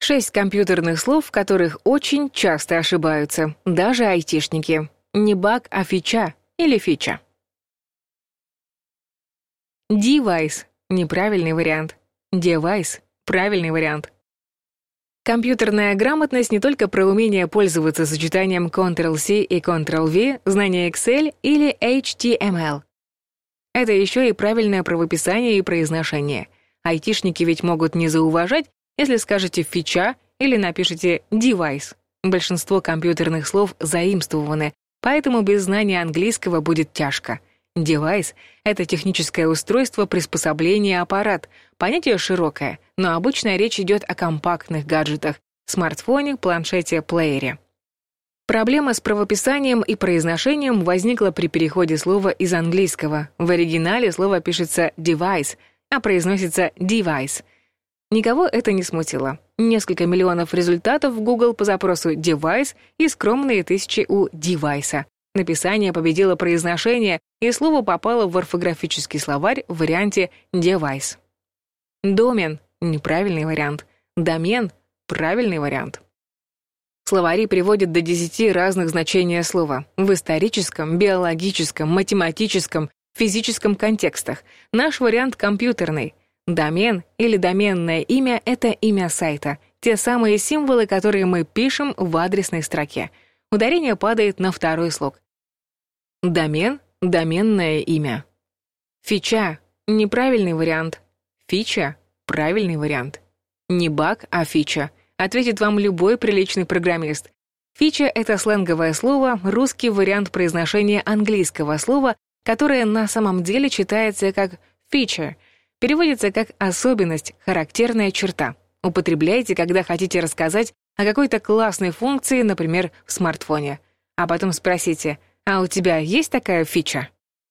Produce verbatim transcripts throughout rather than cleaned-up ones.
Шесть компьютерных слов, в которых очень часто ошибаются, даже айтишники. Не баг, а фича или фича. Девайс — неправильный вариант. Девайс — правильный вариант. Компьютерная грамотность не только про умение пользоваться сочетанием контрол-си и контрол-ви, знание Excel или эйч ти эм эл. Это еще и правильное правописание и произношение. Айтишники ведь могут не зауважать, если скажете «фича» или напишите «девайс». Большинство компьютерных слов заимствованы, поэтому без знания английского будет тяжко. Девайс — это техническое устройство, приспособление, аппарат. Понятие широкое, но обычно речь идет о компактных гаджетах — смартфоне, планшете, плеере. Проблема с правописанием и произношением возникла при переходе слова из английского. В оригинале слово пишется «device», а произносится «device». Никого это не смутило. Несколько миллионов результатов в Google по запросу «девайс» и скромные тысячи у «девайса». Написание победило произношение, и слово попало в орфографический словарь в варианте «девайс». Домен — неправильный вариант. Домен — правильный вариант. Словари приводят до десяти разных значения слова в историческом, биологическом, математическом, физическом контекстах. Наш вариант компьютерный. Домен или доменное имя — это имя сайта, те самые символы, которые мы пишем в адресной строке. Ударение падает на второй слог. Домен — доменное имя. Фича — неправильный вариант. Фича — правильный вариант. Не баг, а фича. Ответит вам любой приличный программист. Фича — это сленговое слово, русский вариант произношения английского слова, которое на самом деле читается как feature, переводится как особенность, характерная черта. Употребляйте, когда хотите рассказать о какой-то классной функции, например, в смартфоне. А потом спросите: «А у тебя есть такая фича?»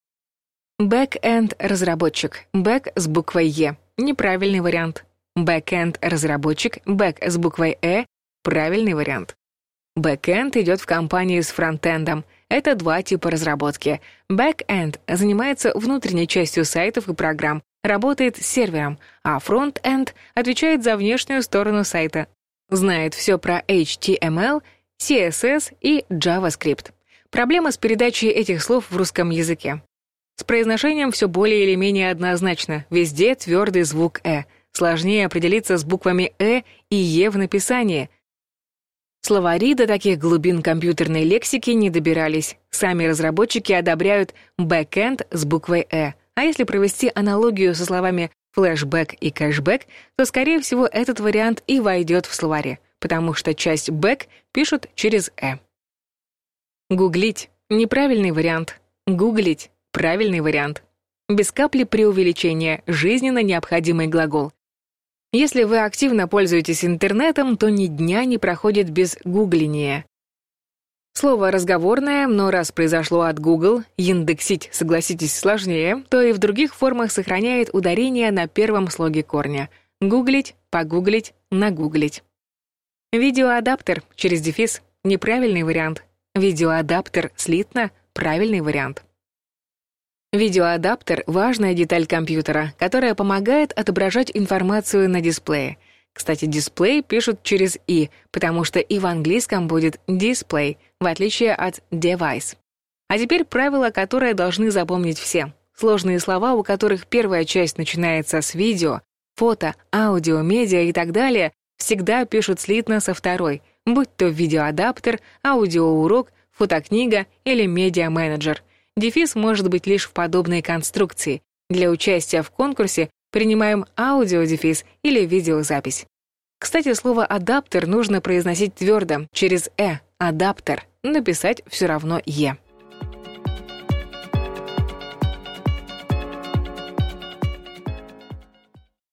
Бэк-энд-разработчик. Бэк с буквой «Е». Неправильный вариант. Бэк-энд-разработчик. Бэк с буквой «Э». Правильный вариант. Бэк-энд идет в компании с фронтендом. Это два типа разработки. Бэк-энд занимается внутренней частью сайтов и программ, работает с сервером, а фронт-энд отвечает за внешнюю сторону сайта. Знает все про эйч ти эм эл, си эс эс и JavaScript. Проблема с передачей этих слов в русском языке. С произношением все более или менее однозначно. Везде твердый звук «э». Сложнее определиться с буквами «э» и «е» в написании. Словари до таких глубин компьютерной лексики не добирались. Сами разработчики одобряют бэкэнд с буквой «э». А если провести аналогию со словами флешбэк и кэшбэк, то, скорее всего, этот вариант и войдет в словари, потому что часть «бэк» пишут через «э». Гуглить — неправильный вариант. Гуглить — правильный вариант. Без капли преувеличения, жизненно необходимый глагол. Если вы активно пользуетесь интернетом, то ни дня не проходит без гугления. Слово разговорное, но раз произошло от Google, индексить, согласитесь, сложнее, то и в других формах сохраняет ударение на первом слоге корня. Гуглить, погуглить, нагуглить. Видеоадаптер через дефис — неправильный вариант. Видеоадаптер слитно — правильный вариант. Видеоадаптер — важная деталь компьютера, которая помогает отображать информацию на дисплее. Кстати, дисплей пишут через «и», потому что и в английском будет display, в отличие от device. А теперь правило, которое должны запомнить все. Сложные слова, у которых первая часть начинается с видео, фото, аудио, медиа и так далее, всегда пишут слитно со второй, будь то видеоадаптер, аудиоурок, фотокнига или медиа-менеджер. Дефис может быть лишь в подобной конструкции. Для участия в конкурсе принимаем аудиодефис или видеозапись. Кстати, слово «адаптер» нужно произносить твердо, через «э», адаптер, написать все равно «е».